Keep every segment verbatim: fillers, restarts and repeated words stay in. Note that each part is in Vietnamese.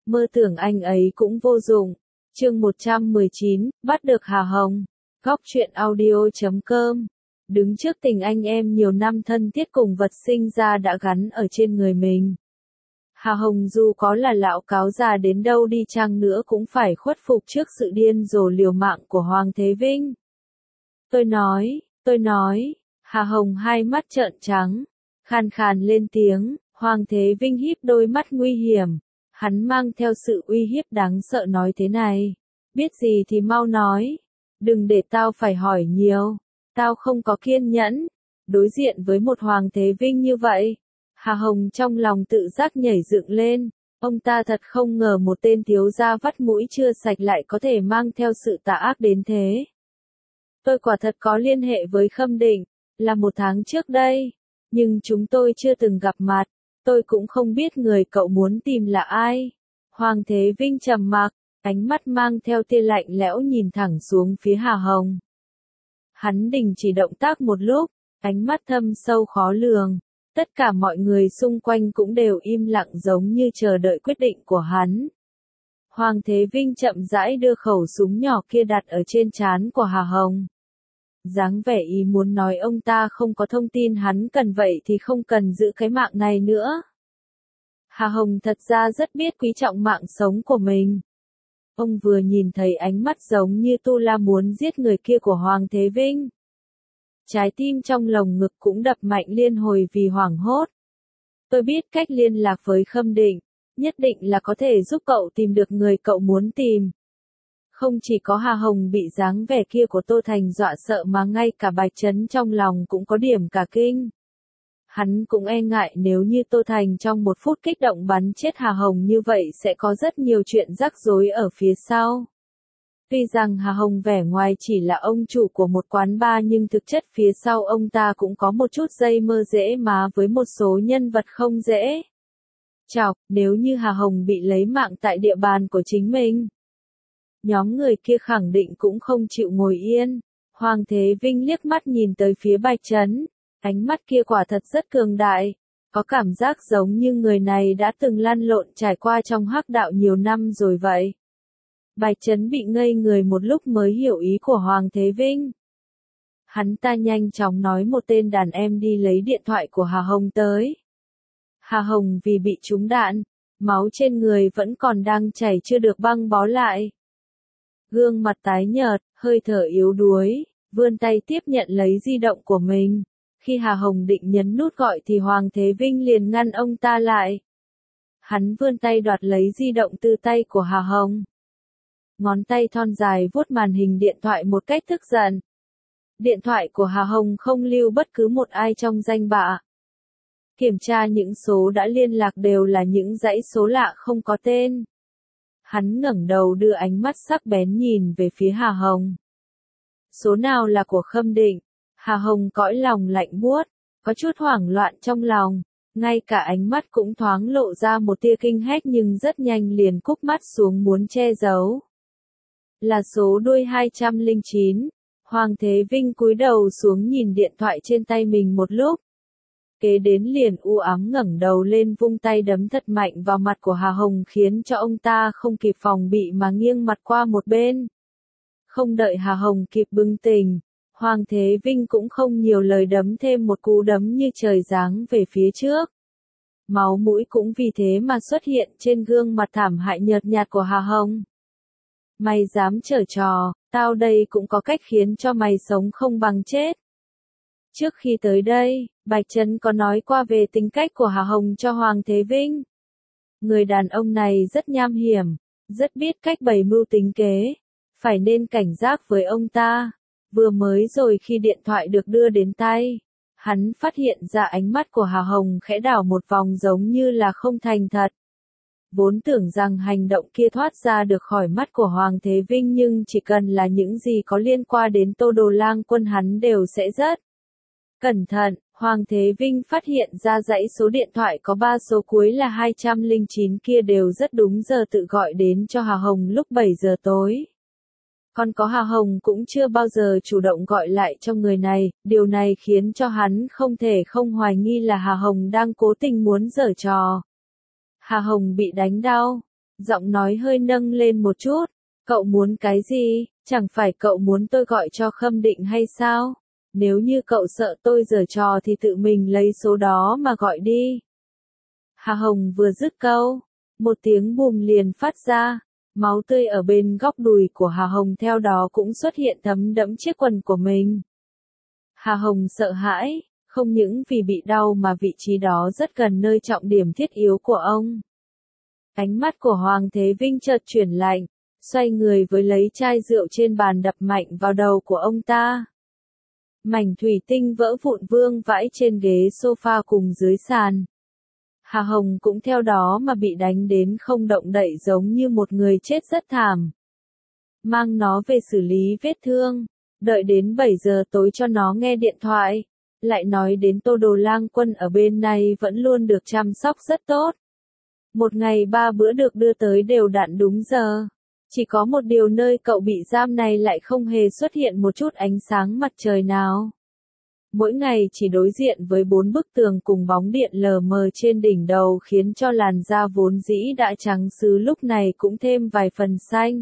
Mơ tưởng anh ấy cũng vô dụng. Chương một trăm mười chín, bắt được Hà Hồng. Góc truyện audio chấm com. Đứng trước tình anh em nhiều năm thân thiết cùng vật sinh ra đã gắn ở trên người mình. Hà Hồng dù có là lão cáo già đến đâu đi chăng nữa cũng phải khuất phục trước sự điên rồ liều mạng của Hoàng Thế Vinh. Tôi nói, tôi nói, Hà Hồng hai mắt trợn trắng, khàn khàn lên tiếng. Hoàng Thế Vinh híp đôi mắt nguy hiểm, hắn mang theo sự uy hiếp đáng sợ nói thế này, biết gì thì mau nói, đừng để tao phải hỏi nhiều, tao không có kiên nhẫn. Đối diện với một Hoàng Thế Vinh như vậy, Hà Hồng trong lòng tự giác nhảy dựng lên, ông ta thật không ngờ một tên thiếu gia vắt mũi chưa sạch lại có thể mang theo sự tà ác đến thế. Tôi quả thật có liên hệ với Khâm Định, là một tháng trước đây, nhưng chúng tôi chưa từng gặp mặt. Tôi cũng không biết người cậu muốn tìm là ai. Hoàng Thế Vinh trầm mặc, ánh mắt mang theo tia lạnh lẽo nhìn thẳng xuống phía Hà Hồng. Hắn đình chỉ động tác một lúc, ánh mắt thâm sâu khó lường. Tất cả mọi người xung quanh cũng đều im lặng giống như chờ đợi quyết định của hắn. Hoàng Thế Vinh chậm rãi đưa khẩu súng nhỏ kia đặt ở trên trán của Hà Hồng. Dáng vẻ ý muốn nói ông ta không có thông tin hắn cần vậy thì không cần giữ cái mạng này nữa. Hà Hồng thật ra rất biết quý trọng mạng sống của mình. Ông vừa nhìn thấy ánh mắt giống như tu la muốn giết người kia của Hoàng Thế Vinh. Trái tim trong lồng ngực cũng đập mạnh liên hồi vì hoảng hốt. Tôi biết cách liên lạc với Khâm Định, nhất định là có thể giúp cậu tìm được người cậu muốn tìm. Không chỉ có Hà Hồng bị dáng vẻ kia của Tô Thành dọa sợ mà ngay cả Bạch Trấn trong lòng cũng có điểm cả kinh. Hắn cũng e ngại nếu như Tô Thành trong một phút kích động bắn chết Hà Hồng như vậy sẽ có rất nhiều chuyện rắc rối ở phía sau. Tuy rằng Hà Hồng vẻ ngoài chỉ là ông chủ của một quán bar nhưng thực chất phía sau ông ta cũng có một chút dây mơ dễ má với một số nhân vật không dễ. Chọc, nếu như Hà Hồng bị lấy mạng tại địa bàn của chính mình. Nhóm người kia khẳng định cũng không chịu ngồi yên. Hoàng Thế Vinh liếc mắt nhìn tới phía Bạch Trấn, ánh mắt kia quả thật rất cường đại, có cảm giác giống như người này đã từng lăn lộn trải qua trong hắc đạo nhiều năm rồi vậy. Bạch Trấn bị ngây người một lúc mới hiểu ý của Hoàng Thế Vinh. Hắn ta nhanh chóng nói một tên đàn em đi lấy điện thoại của Hà Hồng tới. Hà Hồng vì bị trúng đạn, máu trên người vẫn còn đang chảy chưa được băng bó lại. Gương mặt tái nhợt, hơi thở yếu đuối, vươn tay tiếp nhận lấy di động của mình. Khi Hà Hồng định nhấn nút gọi thì Hoàng Thế Vinh liền ngăn ông ta lại. Hắn vươn tay đoạt lấy di động từ tay của Hà Hồng. Ngón tay thon dài vuốt màn hình điện thoại một cách tức giận. Điện thoại của Hà Hồng không lưu bất cứ một ai trong danh bạ. Kiểm tra những số đã liên lạc đều là những dãy số lạ không có tên. Hắn ngẩng đầu đưa ánh mắt sắc bén nhìn về phía Hà Hồng. Số nào là của Khâm Định? Hà Hồng cõi lòng lạnh buốt, có chút hoảng loạn trong lòng, ngay cả ánh mắt cũng thoáng lộ ra một tia kinh hách nhưng rất nhanh liền cúp mắt xuống muốn che giấu. Là số đuôi hai không chín, Hoàng Thế Vinh cúi đầu xuống nhìn điện thoại trên tay mình một lúc. Kế đến liền u ám ngẩng đầu lên vung tay đấm thật mạnh vào mặt của Hà Hồng khiến cho ông ta không kịp phòng bị mà nghiêng mặt qua một bên. Không đợi Hà Hồng kịp bừng tỉnh, Hoàng Thế Vinh cũng không nhiều lời đấm thêm một cú đấm như trời giáng về phía trước. Máu mũi cũng vì thế mà xuất hiện trên gương mặt thảm hại nhợt nhạt của Hà Hồng. Mày dám giở trò, tao đây cũng có cách khiến cho mày sống không bằng chết. Trước khi tới đây, Bạch Trấn có nói qua về tính cách của Hà Hồng cho Hoàng Thế Vinh. Người đàn ông này rất nham hiểm, rất biết cách bày mưu tính kế, phải nên cảnh giác với ông ta. Vừa mới rồi khi điện thoại được đưa đến tay, hắn phát hiện ra ánh mắt của Hà Hồng khẽ đảo một vòng giống như là không thành thật. Vốn tưởng rằng hành động kia thoát ra được khỏi mắt của Hoàng Thế Vinh nhưng chỉ cần là những gì có liên quan đến Tô Đồ Lang Quân hắn đều sẽ rất cẩn thận. Hoàng Thế Vinh phát hiện ra dãy số điện thoại có ba số cuối là hai không chín kia đều rất đúng giờ tự gọi đến cho Hà Hồng lúc bảy giờ tối. Còn có Hà Hồng cũng chưa bao giờ chủ động gọi lại cho người này, điều này khiến cho hắn không thể không hoài nghi là Hà Hồng đang cố tình muốn giở trò. Hà Hồng bị đánh đau, Giọng nói hơi nâng lên một chút. Cậu muốn cái gì? Chẳng phải cậu muốn tôi gọi cho Khâm Định hay sao? Nếu như cậu sợ tôi giở trò thì tự mình lấy số đó mà gọi đi. Hà Hồng vừa dứt câu, một tiếng bùm liền phát ra. Máu tươi ở bên góc đùi của Hà Hồng theo đó cũng xuất hiện thấm đẫm chiếc quần của mình. Hà Hồng sợ hãi, không những vì bị đau mà vị trí đó rất gần nơi trọng điểm thiết yếu của ông. Ánh mắt của Hoàng Thế Vinh chợt chuyển lạnh, xoay người với lấy chai rượu trên bàn đập mạnh vào đầu của ông ta. Mảnh thủy tinh vỡ vụn vương vãi trên ghế sofa cùng dưới sàn. Hà Hồng cũng theo đó mà bị đánh đến không động đậy giống như một người chết rất thảm. Mang nó về xử lý vết thương, đợi đến bảy giờ tối cho nó nghe điện thoại. Lại nói đến Tô Đồ Lang Quân ở bên này vẫn luôn được chăm sóc rất tốt. Một ngày ba bữa được đưa tới đều đặn đúng giờ. Chỉ có một điều nơi cậu bị giam này lại không hề xuất hiện một chút ánh sáng mặt trời nào. Mỗi ngày chỉ đối diện với bốn bức tường cùng bóng điện lờ mờ trên đỉnh đầu khiến cho làn da vốn dĩ đã trắng xứ lúc này cũng thêm vài phần xanh.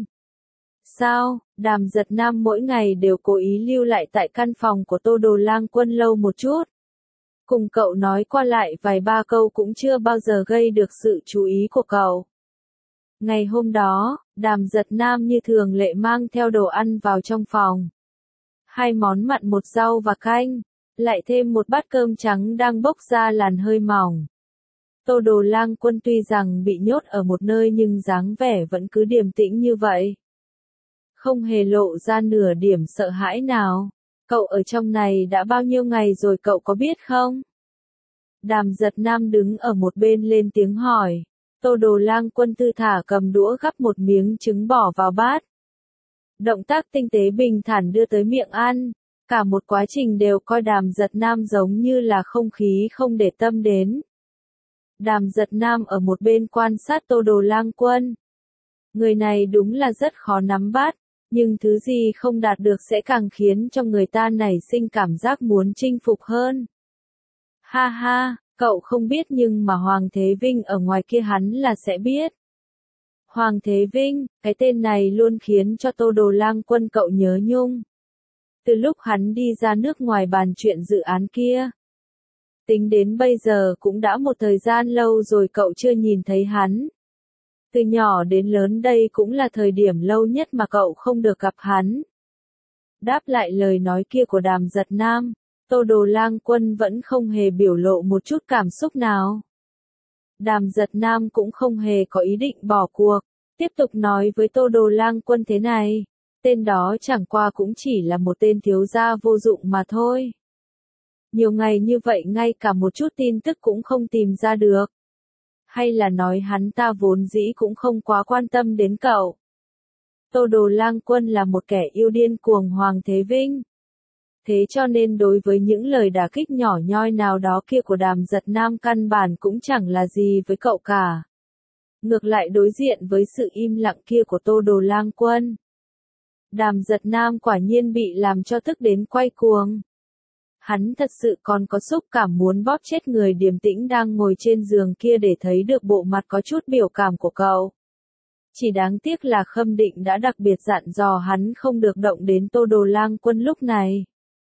Sao, Đàm Giật Nam mỗi ngày đều cố ý lưu lại tại căn phòng của Tô Đồ Lang Quân lâu một chút. Cùng cậu nói qua lại vài ba câu cũng chưa bao giờ gây được sự chú ý của cậu. Ngày hôm đó, Đàm Giật Nam như thường lệ mang theo đồ ăn vào trong phòng. Hai món mặn một rau và canh, lại thêm một bát cơm trắng đang bốc ra làn hơi mỏng. Tô Đồ Lang Quân tuy rằng bị nhốt ở một nơi nhưng dáng vẻ vẫn cứ điềm tĩnh như vậy. Không hề lộ ra nửa điểm sợ hãi nào. Cậu ở trong này đã bao nhiêu ngày rồi cậu có biết không? Đàm Giật Nam đứng ở một bên lên tiếng hỏi. Tô Đồ Lang Quân thư thả cầm đũa gắp một miếng trứng bỏ vào bát. Động tác tinh tế bình thản đưa tới miệng ăn. Cả một quá trình đều coi Đàm Giật Nam giống như là không khí không để tâm đến. Đàm Giật Nam ở một bên quan sát Tô Đồ Lang Quân. Người này đúng là rất khó nắm bắt, nhưng thứ gì không đạt được sẽ càng khiến cho người ta nảy sinh cảm giác muốn chinh phục hơn. Ha ha, cậu không biết nhưng mà Hoàng Thế Vinh ở ngoài kia hắn là sẽ biết. Hoàng Thế Vinh, cái tên này luôn khiến cho Tô Đồ Lang Quân cậu nhớ nhung. Từ lúc hắn đi ra nước ngoài bàn chuyện dự án kia. Tính đến bây giờ cũng đã một thời gian lâu rồi cậu chưa nhìn thấy hắn. Từ nhỏ đến lớn đây cũng là thời điểm lâu nhất mà cậu không được gặp hắn. Đáp lại lời nói kia của Đàm Giật Nam, Tô Đồ Lang Quân vẫn không hề biểu lộ một chút cảm xúc nào. Đàm Giật Nam cũng không hề có ý định bỏ cuộc, tiếp tục nói với Tô Đồ Lang Quân thế này, tên đó chẳng qua cũng chỉ là một tên thiếu gia vô dụng mà thôi. Nhiều ngày như vậy ngay cả một chút tin tức cũng không tìm ra được. Hay là nói hắn ta vốn dĩ cũng không quá quan tâm đến cậu. Tô Đồ Lang Quân là một kẻ yêu điên cuồng Hoàng Thế Vinh. Thế cho nên đối với những lời đả kích nhỏ nhoi nào đó kia của Đàm Giật Nam căn bản cũng chẳng là gì với cậu cả. Ngược lại đối diện với sự im lặng kia của Tô Đồ Lang Quân. Đàm Giật Nam quả nhiên bị làm cho tức đến quay cuồng. Hắn thật sự còn có xúc cảm muốn bóp chết người điềm tĩnh đang ngồi trên giường kia để thấy được bộ mặt có chút biểu cảm của cậu. Chỉ đáng tiếc là Khâm Định đã đặc biệt dặn dò hắn không được động đến Tô Đồ Lang Quân lúc này.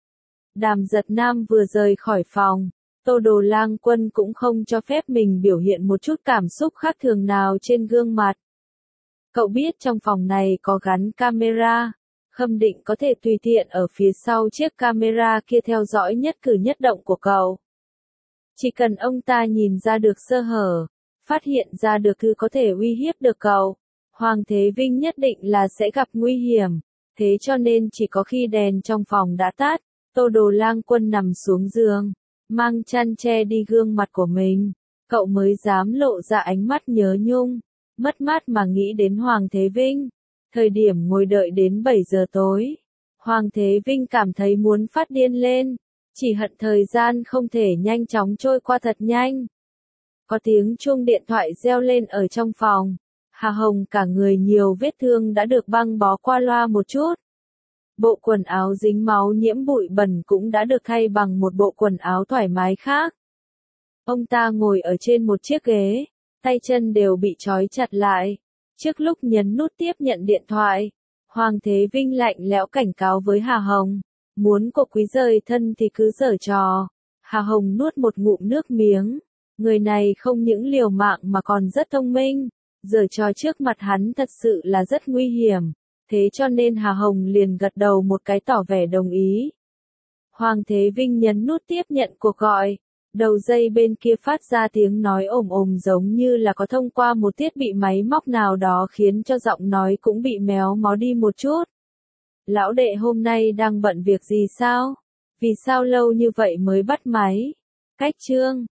Đàm Giật Nam vừa rời khỏi phòng, Tô Đồ Lang Quân cũng không cho phép mình biểu hiện một chút cảm xúc khác thường nào trên gương mặt. Cậu biết trong phòng này có gắn camera. Khâm Định có thể tùy tiện ở phía sau chiếc camera kia theo dõi nhất cử nhất động của cậu. Chỉ cần ông ta nhìn ra được sơ hở, phát hiện ra được thứ có thể uy hiếp được cậu, Hoàng Thế Vinh nhất định là sẽ gặp nguy hiểm. Thế cho nên chỉ có khi đèn trong phòng đã tắt, Tô Đồ Lang Quân nằm xuống giường, mang chăn che đi gương mặt của mình, cậu mới dám lộ ra ánh mắt nhớ nhung, mất mát mà nghĩ đến Hoàng Thế Vinh. Thời điểm ngồi đợi đến bảy giờ tối, Hoàng Thế Vinh cảm thấy muốn phát điên lên, chỉ hận thời gian không thể nhanh chóng trôi qua thật nhanh. Có tiếng chuông điện thoại reo lên ở trong phòng, Hà Hồng cả người nhiều vết thương đã được băng bó qua loa một chút. Bộ quần áo dính máu nhiễm bụi bẩn cũng đã được thay bằng một bộ quần áo thoải mái khác. Ông ta ngồi ở trên một chiếc ghế, tay chân đều bị trói chặt lại. Trước lúc nhấn nút tiếp nhận điện thoại, Hoàng Thế Vinh lạnh lẽo cảnh cáo với Hà Hồng. Muốn cô quý rời thân thì cứ giở trò. Hà Hồng nuốt một ngụm nước miếng. Người này không những liều mạng mà còn rất thông minh. Giở trò trước mặt hắn thật sự là rất nguy hiểm. Thế cho nên Hà Hồng liền gật đầu một cái tỏ vẻ đồng ý. Hoàng Thế Vinh nhấn nút tiếp nhận cuộc gọi. Đầu dây bên kia phát ra tiếng nói ồm ồm giống như là có thông qua một thiết bị máy móc nào đó khiến cho giọng nói cũng bị méo mó đi một chút. Lão đệ hôm nay đang bận việc gì sao? Vì sao lâu như vậy mới bắt máy? Cách Trương,